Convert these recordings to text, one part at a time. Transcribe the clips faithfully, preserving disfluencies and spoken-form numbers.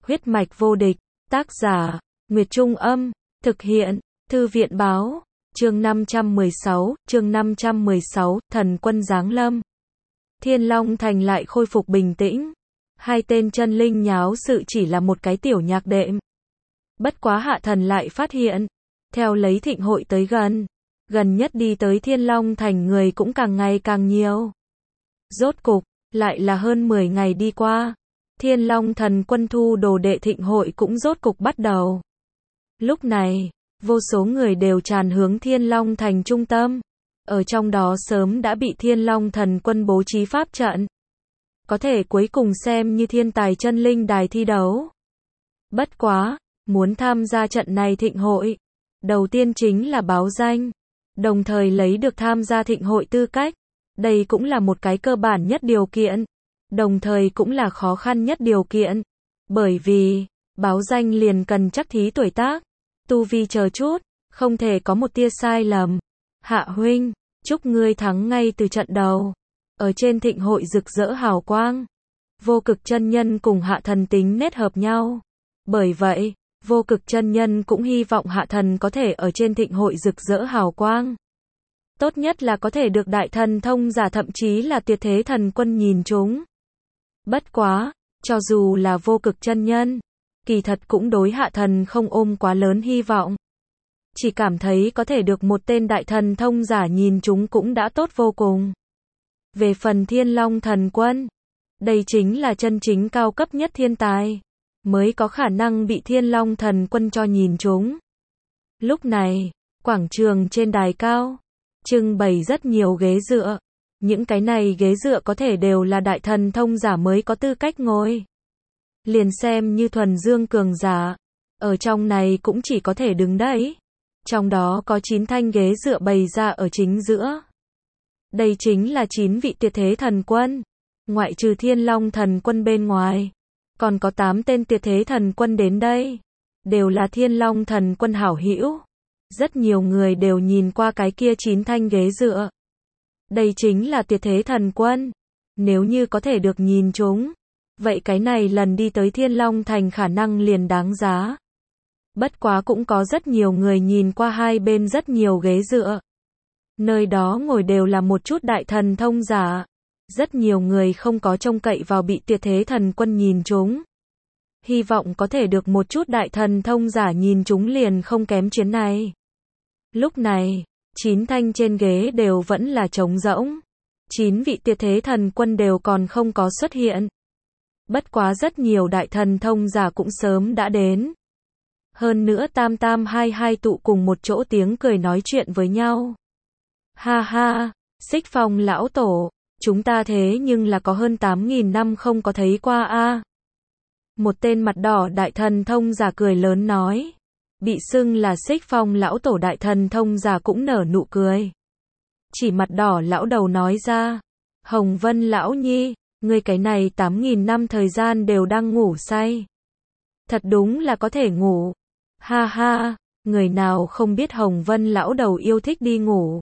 Huyết mạch vô địch, tác giả, Nguyệt Trung Âm, thực hiện, Thư viện Báo, chương năm trăm mười sáu, chương năm trăm mười sáu, thần quân giáng lâm. Thiên Long Thành lại khôi phục bình tĩnh. Hai tên chân linh nháo sự chỉ là một cái tiểu nhạc đệm. Bất quá Hạ Thần lại phát hiện, theo lấy thịnh hội tới gần, gần nhất đi tới Thiên Long Thành người cũng càng ngày càng nhiều. Rốt cục, lại là hơn mười ngày đi qua, Thiên Long Thần Quân thu đồ đệ thịnh hội cũng rốt cục bắt đầu. Lúc này, vô số người đều tràn hướng Thiên Long Thành trung tâm. Ở trong đó sớm đã bị Thiên Long Thần Quân bố trí pháp trận. Có thể cuối cùng xem như thiên tài chân linh đài thi đấu. Bất quá, muốn tham gia trận này thịnh hội, đầu tiên chính là báo danh, đồng thời lấy được tham gia thịnh hội tư cách. Đây cũng là một cái cơ bản nhất điều kiện, đồng thời cũng là khó khăn nhất điều kiện. Bởi vì, báo danh liền cần chắc thí tuổi tác, tu vi chờ chút, không thể có một tia sai lầm. Hạ huynh, chúc ngươi thắng ngay từ trận đầu. Ở trên thịnh hội rực rỡ hào quang, Vô Cực chân nhân cùng Hạ Thần tính nét hợp nhau. Bởi vậy, Vô Cực chân nhân cũng hy vọng Hạ Thần có thể ở trên thịnh hội rực rỡ hào quang. Tốt nhất là có thể được đại thần thông giả thậm chí là tuyệt thế thần quân nhìn chúng. Bất quá, cho dù là Vô Cực chân nhân, kỳ thật cũng đối Hạ Thần không ôm quá lớn hy vọng. Chỉ cảm thấy có thể được một tên đại thần thông giả nhìn chúng cũng đã tốt vô cùng. Về phần Thiên Long Thần Quân, đây chính là chân chính cao cấp nhất thiên tài, mới có khả năng bị Thiên Long Thần Quân cho nhìn chúng. Lúc này, quảng trường trên đài cao, trưng bày rất nhiều ghế dựa. Những cái này ghế dựa có thể đều là đại thần thông giả mới có tư cách ngồi. Liền xem như thuần dương cường giả, ở trong này cũng chỉ có thể đứng đấy. Trong đó có chín thanh ghế dựa bày ra ở chính giữa. Đây chính là chín vị tuyệt thế thần quân. Ngoại trừ Thiên Long Thần Quân bên ngoài, còn có tám tên tuyệt thế thần quân đến đây. Đều là Thiên Long Thần Quân hảo hữu. Rất nhiều người đều nhìn qua cái kia chín thanh ghế dựa. Đây chính là tuyệt thế thần quân. Nếu như có thể được nhìn chúng, vậy cái này lần đi tới Thiên Long Thành khả năng liền đáng giá. Bất quá cũng có rất nhiều người nhìn qua hai bên rất nhiều ghế dựa. Nơi đó ngồi đều là một chút đại thần thông giả. Rất nhiều người không có trông cậy vào bị tuyệt thế thần quân nhìn chúng. Hy vọng có thể được một chút đại thần thông giả nhìn chúng liền không kém chuyến này. Lúc này, chín thanh trên ghế đều vẫn là trống rỗng. Chín vị tuyệt thế thần quân đều còn không có xuất hiện. Bất quá rất nhiều đại thần thông giả cũng sớm đã đến. Hơn nữa tam tam hai hai tụ cùng một chỗ tiếng cười nói chuyện với nhau. Ha ha, Xích Phong lão tổ, chúng ta thế nhưng là có hơn tám nghìn năm không có thấy qua a. Một tên mặt đỏ đại thần thông giả cười lớn nói. Bị xưng là Xích Phong lão tổ đại thần thông giả cũng nở nụ cười. Chỉ mặt đỏ lão đầu nói ra. Hồng Vân lão nhi, ngươi cái này tám nghìn năm thời gian đều đang ngủ say. Thật đúng là có thể ngủ. Ha ha, người nào không biết Hồng Vân lão đầu yêu thích đi ngủ.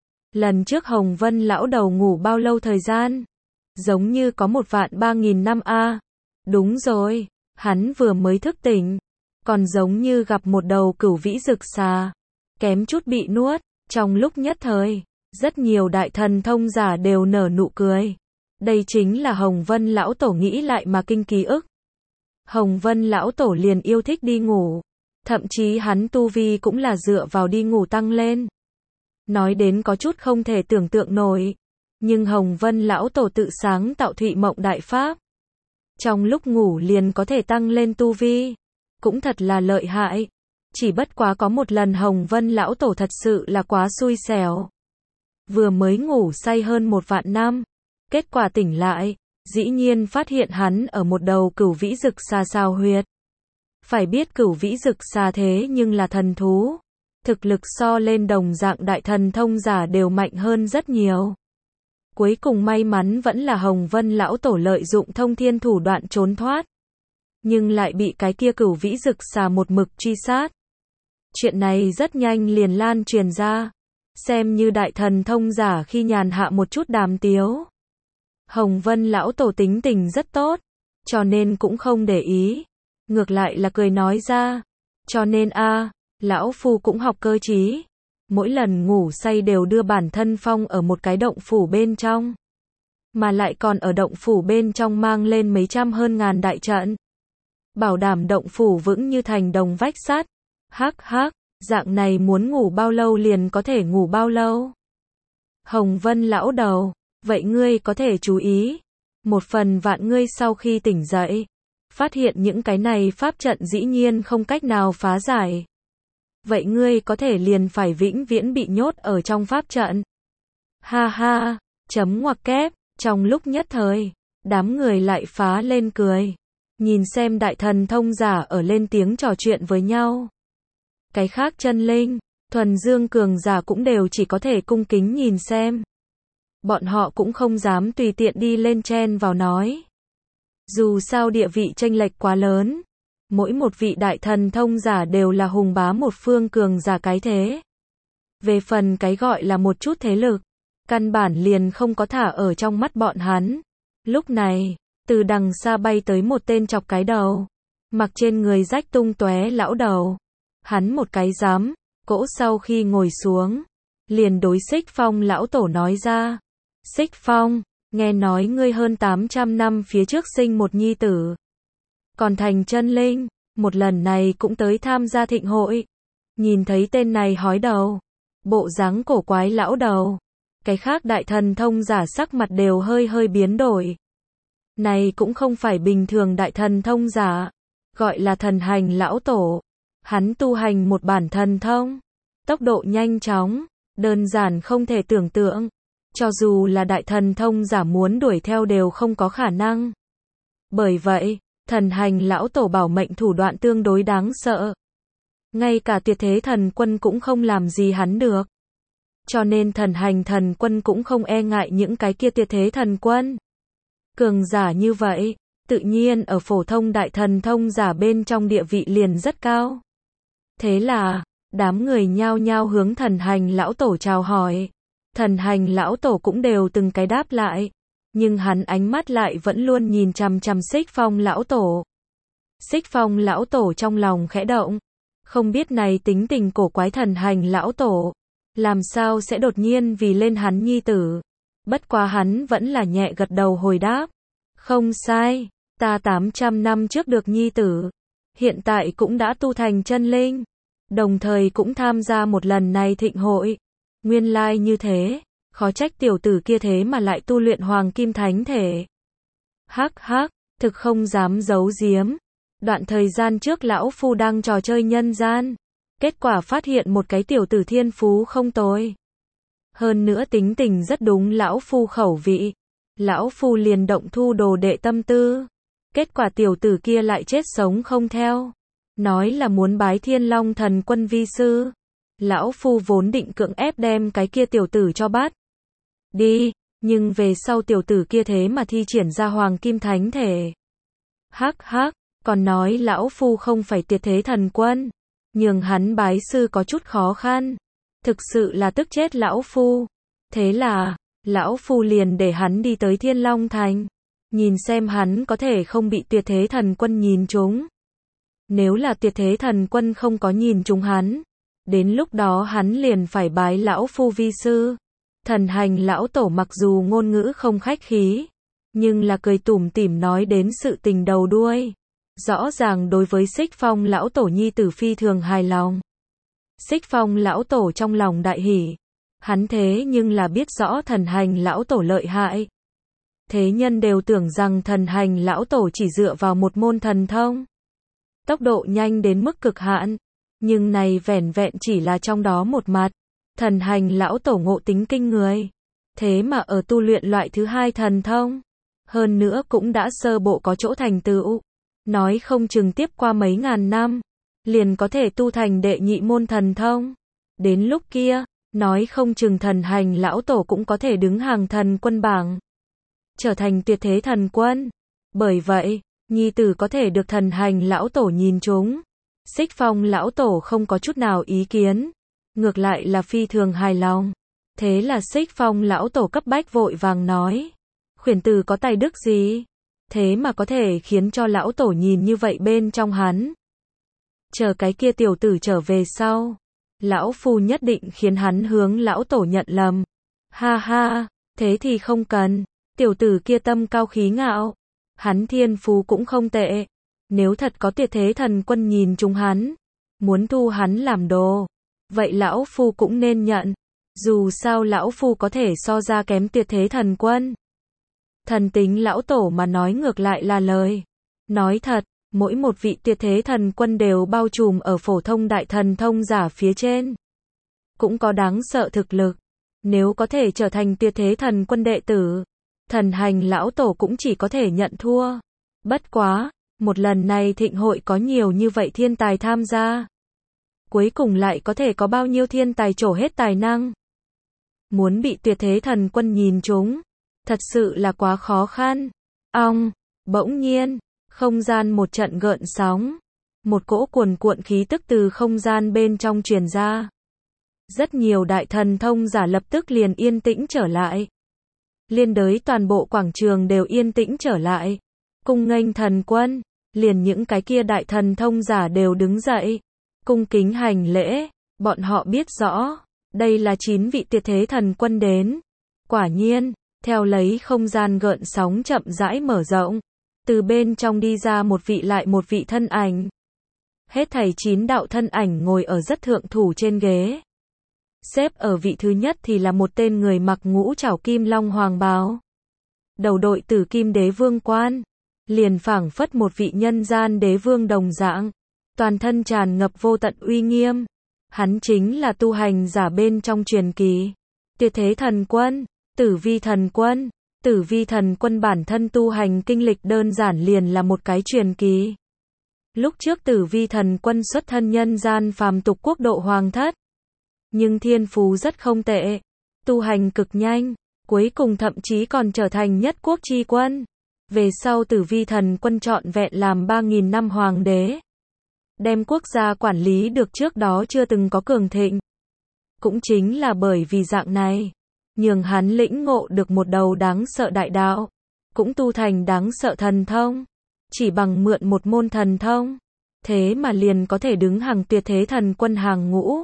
Lần trước Hồng Vân lão đầu ngủ bao lâu thời gian? Giống như có một vạn ba nghìn năm a. Đúng rồi, hắn vừa mới thức tỉnh. Còn giống như gặp một đầu cửu vĩ rực xà. Kém chút bị nuốt. Trong lúc nhất thời, rất nhiều đại thần thông giả đều nở nụ cười. Đây chính là Hồng Vân lão tổ nghĩ lại mà kinh ký ức. Hồng Vân lão tổ liền yêu thích đi ngủ. Thậm chí hắn tu vi cũng là dựa vào đi ngủ tăng lên. Nói đến có chút không thể tưởng tượng nổi. Nhưng Hồng Vân lão tổ tự sáng tạo Thụy Mộng Đại Pháp. Trong lúc ngủ liền có thể tăng lên tu vi. Cũng thật là lợi hại. Chỉ bất quá có một lần Hồng Vân lão tổ thật sự là quá xui xẻo. Vừa mới ngủ say hơn một vạn năm. Kết quả tỉnh lại, dĩ nhiên phát hiện hắn ở một đầu cửu vĩ rực xà sao huyệt. Phải biết cửu vĩ rực xà thế nhưng là thần thú. Thực lực so lên đồng dạng đại thần thông giả đều mạnh hơn rất nhiều. Cuối cùng may mắn vẫn là Hồng Vân lão tổ lợi dụng thông thiên thủ đoạn trốn thoát. Nhưng lại bị cái kia cửu vĩ rực xà một mực truy sát. Chuyện này rất nhanh liền lan truyền ra. Xem như đại thần thông giả khi nhàn hạ một chút đàm tiếu. Hồng Vân lão tổ tính tình rất tốt, cho nên cũng không để ý. ngược lại là cười nói ra. Cho nên a, lão phu cũng học cơ trí. Mỗi lần ngủ say đều đưa bản thân phong ở một cái động phủ bên trong. Mà lại còn ở động phủ bên trong mang lên mấy trăm hơn ngàn đại trận. Bảo đảm động phủ vững như thành đồng vách sắt. Hắc hắc, dạng này muốn ngủ bao lâu liền có thể ngủ bao lâu. Hồng Vân lão đầu, vậy ngươi có thể chú ý. Một phần vạn ngươi sau khi tỉnh dậy, phát hiện những cái này pháp trận dĩ nhiên không cách nào phá giải. Vậy ngươi có thể liền phải vĩnh viễn bị nhốt ở trong pháp trận. Ha ha, chấm ngoặc kép, trong lúc nhất thời, đám người lại phá lên cười. Nhìn xem đại thần thông giả ở lên tiếng trò chuyện với nhau. Cái khác chân linh, thuần dương cường giả cũng đều chỉ có thể cung kính nhìn xem. Bọn họ cũng không dám tùy tiện đi lên chen vào nói. Dù sao địa vị chênh lệch quá lớn. Mỗi một vị đại thần thông giả đều là hùng bá một phương cường giả cái thế. Về phần cái gọi là một chút thế lực, căn bản liền không có thả ở trong mắt bọn hắn. Lúc này, từ đằng xa bay tới một tên chọc cái đầu, mặc trên người rách tung tóe lão đầu. Hắn một cái giám, cỗ sau khi ngồi xuống, liền đối Xích Phong lão tổ nói ra. Xích Phong, nghe nói ngươi hơn tám trăm năm phía trước sinh một nhi tử. Còn thành chân linh, một lần này cũng tới tham gia thịnh hội. Nhìn thấy tên này hói đầu, bộ dáng cổ quái lão đầu. Cái khác đại thần thông giả sắc mặt đều hơi hơi biến đổi. Này cũng không phải bình thường đại thần thông giả, gọi là thần hành lão tổ. Hắn tu hành một bản thần thông, tốc độ nhanh chóng, đơn giản không thể tưởng tượng. Cho dù là đại thần thông giả muốn đuổi theo đều không có khả năng. Bởi vậy, thần hành lão tổ bảo mệnh thủ đoạn tương đối đáng sợ. Ngay cả tuyệt thế thần quân cũng không làm gì hắn được. Cho nên thần hành thần quân cũng không e ngại những cái kia tuyệt thế thần quân. Cường giả như vậy, tự nhiên ở phổ thông đại thần thông giả bên trong địa vị liền rất cao. Thế là, đám người nhao nhao hướng thần hành lão tổ chào hỏi. Thần hành lão tổ cũng đều từng cái đáp lại. Nhưng hắn ánh mắt lại vẫn luôn nhìn chằm chằm Xích Phong lão tổ. Xích Phong lão tổ trong lòng khẽ động. Không biết này tính tình cổ quái thần hành lão tổ. Làm sao sẽ đột nhiên vì lên hắn nhi tử. Bất quá hắn vẫn là nhẹ gật đầu hồi đáp. Không sai, ta tám trăm năm trước được nhi tử. Hiện tại cũng đã tu thành chân linh. Đồng thời cũng tham gia một lần này thịnh hội. Nguyên lai như thế, khó trách tiểu tử kia thế mà lại tu luyện hoàng kim thánh thể. Hắc hắc, thực không dám giấu giếm. Đoạn thời gian trước lão phu đang trò chơi nhân gian. Kết quả phát hiện một cái tiểu tử thiên phú không tồi. Hơn nữa tính tình rất đúng lão phu khẩu vị. Lão phu liền động thu đồ đệ tâm tư. Kết quả tiểu tử kia lại chết sống không theo. Nói là muốn bái Thiên Long thần quân vi sư. Lão phu vốn định cưỡng ép đem cái kia tiểu tử cho bắt đi, nhưng về sau tiểu tử kia thế mà thi triển ra hoàng kim thánh thể. Hắc hắc, còn nói lão phu không phải tuyệt thế thần quân, nhường hắn bái sư có chút khó khăn. Thực sự là tức chết lão phu. Thế là, lão phu liền để hắn đi tới Thiên Long Thành, nhìn xem hắn có thể không bị tuyệt thế thần quân nhìn trúng. Nếu là tuyệt thế thần quân không có nhìn trúng hắn, đến lúc đó hắn liền phải bái lão phu vi sư. Thần hành lão tổ mặc dù ngôn ngữ không khách khí, nhưng là cười tủm tỉm nói đến sự tình đầu đuôi. Rõ ràng đối với Xích Phong lão tổ nhi tử phi thường hài lòng. Xích Phong lão tổ trong lòng đại hỉ. Hắn thế nhưng là biết rõ thần hành lão tổ lợi hại. Thế nhân đều tưởng rằng thần hành lão tổ chỉ dựa vào một môn thần thông. Tốc độ nhanh đến mức cực hạn. Nhưng này vẻn vẹn chỉ là trong đó một mặt. Thần hành lão tổ ngộ tính kinh người. Thế mà ở tu luyện loại thứ hai thần thông. Hơn nữa cũng đã sơ bộ có chỗ thành tựu. Nói không chừng tiếp qua mấy ngàn năm. Liền có thể tu thành đệ nhị môn thần thông. Đến lúc kia, nói không chừng thần hành lão tổ cũng có thể đứng hàng thần quân bảng. Trở thành tuyệt thế thần quân. Bởi vậy, nhi tử có thể được thần hành lão tổ nhìn trúng. Xích Phong lão tổ không có chút nào ý kiến. Ngược lại là phi thường hài lòng. Thế là Xích Phong lão tổ cấp bách vội vàng nói. Khuyển tử có tài đức gì? thế mà có thể khiến cho lão tổ nhìn như vậy bên trong hắn. Chờ cái kia tiểu tử trở về sau, lão phu nhất định khiến hắn hướng lão tổ nhận lầm. Ha ha, thế thì không cần, tiểu tử kia tâm cao khí ngạo, hắn thiên phú cũng không tệ, nếu thật có Tuyệt Thế Thần Quân nhìn chúng hắn, muốn thu hắn làm đồ, vậy lão phu cũng nên nhận, dù sao lão phu có thể so ra kém Tuyệt Thế Thần Quân. Thần tính lão tổ mà nói ngược lại là lời. Nói thật, mỗi một vị Tuyệt Thế Thần Quân đều bao trùm ở phổ thông đại thần thông giả phía trên. Cũng có đáng sợ thực lực. Nếu có thể trở thành Tuyệt Thế Thần Quân đệ tử, thần hành lão tổ cũng chỉ có thể nhận thua. Bất quá, một lần này thịnh hội có nhiều như vậy thiên tài tham gia. Cuối cùng lại có thể có bao nhiêu thiên tài trổ hết tài năng. Muốn bị Tuyệt Thế Thần Quân nhìn trúng, thật sự là quá khó khăn. Ong, bỗng nhiên, không gian một trận gợn sóng. Một cỗ cuồn cuộn khí tức từ không gian bên trong truyền ra. Rất nhiều đại thần thông giả lập tức liền yên tĩnh trở lại. Liên đới toàn bộ quảng trường đều yên tĩnh trở lại. Cung nghênh thần quân, liền những cái kia đại thần thông giả đều đứng dậy. Cung kính hành lễ, bọn họ biết rõ, đây là chín vị Tuyệt Thế Thần Quân đến. Quả nhiên, theo lấy không gian gợn sóng chậm rãi mở rộng, từ bên trong đi ra một vị lại một vị thân ảnh. Hết thảy chín đạo thân ảnh ngồi ở rất thượng thủ trên ghế. Xếp ở vị thứ nhất thì là một tên người mặc ngũ trảo kim long hoàng bào. Đầu đội tử kim đế vương quan, liền phảng phất một vị nhân gian đế vương đồng dạng, toàn thân tràn ngập vô tận uy nghiêm. Hắn chính là tu hành giả bên trong truyền kỳ, Tuyệt Thế Thần Quân, Tử Vi Thần Quân. Tử Vi Thần Quân bản thân tu hành kinh lịch đơn giản liền là một cái truyền kỳ. Lúc trước Tử Vi Thần Quân xuất thân nhân gian phàm tục quốc độ hoàng thất, nhưng thiên phú rất không tệ, tu hành cực nhanh, cuối cùng thậm chí còn trở thành nhất quốc chi quân. Về sau Tử Vi Thần Quân trọn vẹn làm ba nghìn năm hoàng đế, đem quốc gia quản lý được trước đó chưa từng có cường thịnh. Cũng chính là bởi vì dạng này, nhường hắn lĩnh ngộ được một đầu đáng sợ đại đạo, cũng tu thành đáng sợ thần thông. Chỉ bằng mượn một môn thần thông, thế mà liền có thể đứng hàng Tuyệt Thế Thần Quân hàng ngũ.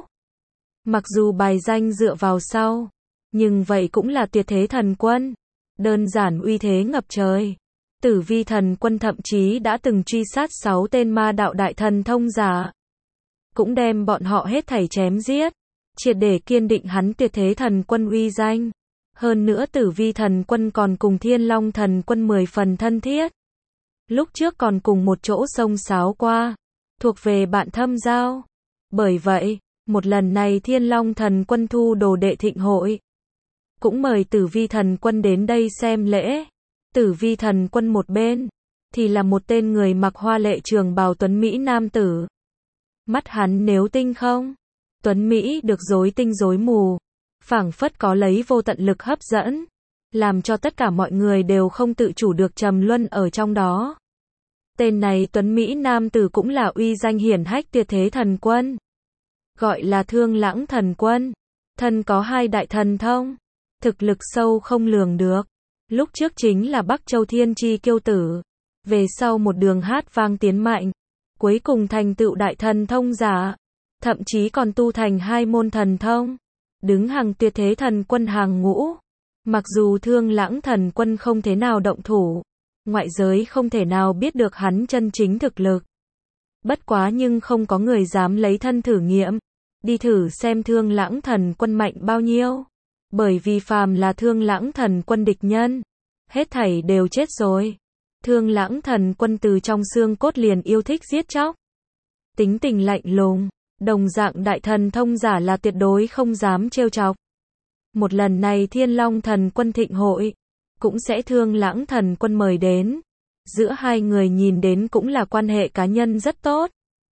Mặc dù bài danh dựa vào sau, nhưng vậy cũng là Tuyệt Thế Thần Quân. Đơn giản uy thế ngập trời. Tử Vi Thần Quân thậm chí đã từng truy sát sáu tên ma đạo đại thần thông giả, cũng đem bọn họ hết thảy chém giết, triệt để kiên định hắn Tuyệt Thế Thần Quân uy danh. Hơn nữa Tử Vi Thần Quân còn cùng Thiên Long Thần Quân mười phần thân thiết. Lúc trước còn cùng một chỗ xông xáo qua, thuộc về bạn thâm giao. Bởi vậy, một lần này Thiên Long Thần Quân thu đồ đệ thịnh hội, cũng mời Tử Vi Thần Quân đến đây xem lễ. Tử Vi Thần Quân một bên, thì là một tên người mặc hoa lệ trường bào tuấn Mỹ nam tử. Mắt hắn nếu tinh không, tuấn Mỹ được rối tinh rối mù, phảng phất có lấy vô tận lực hấp dẫn, làm cho tất cả mọi người đều không tự chủ được trầm luân ở trong đó. Tên này tuấn Mỹ nam tử cũng là uy danh hiển hách Tuyệt Thế Thần Quân, gọi là Thương Lãng Thần Quân, thân có hai đại thần thông, thực lực sâu không lường được. Lúc trước chính là Bắc Châu Thiên Chi Kiêu Tử, về sau một đường hát vang tiến mạnh, cuối cùng thành tựu đại thần thông giả, thậm chí còn tu thành hai môn thần thông, đứng hàng Tuyệt Thế Thần Quân hàng ngũ. Mặc dù Thương Lãng Thần Quân không thế nào động thủ, ngoại giới không thể nào biết được hắn chân chính thực lực. Bất quá nhưng không có người dám lấy thân thử nghiệm, đi thử xem Thương Lãng Thần Quân mạnh bao nhiêu. Bởi vì phàm là Thương Lãng Thần Quân địch nhân, hết thảy đều chết rồi. Thương Lãng Thần Quân từ trong xương cốt liền yêu thích giết chóc, tính tình lạnh lùng, đồng dạng đại thần thông giả là tuyệt đối không dám trêu chọc. Một lần này Thiên Long Thần Quân thịnh hội, cũng sẽ Thương Lãng Thần Quân mời đến. Giữa hai người nhìn đến cũng là quan hệ cá nhân rất tốt.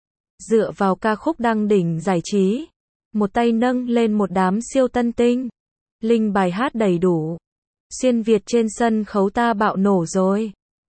Dựa vào ca khúc đăng đỉnh giải trí, một tay nâng lên một đám siêu tân tinh, linh bài hát đầy đủ. Xuyên Việt trên sân khấu ta bạo nổ rồi.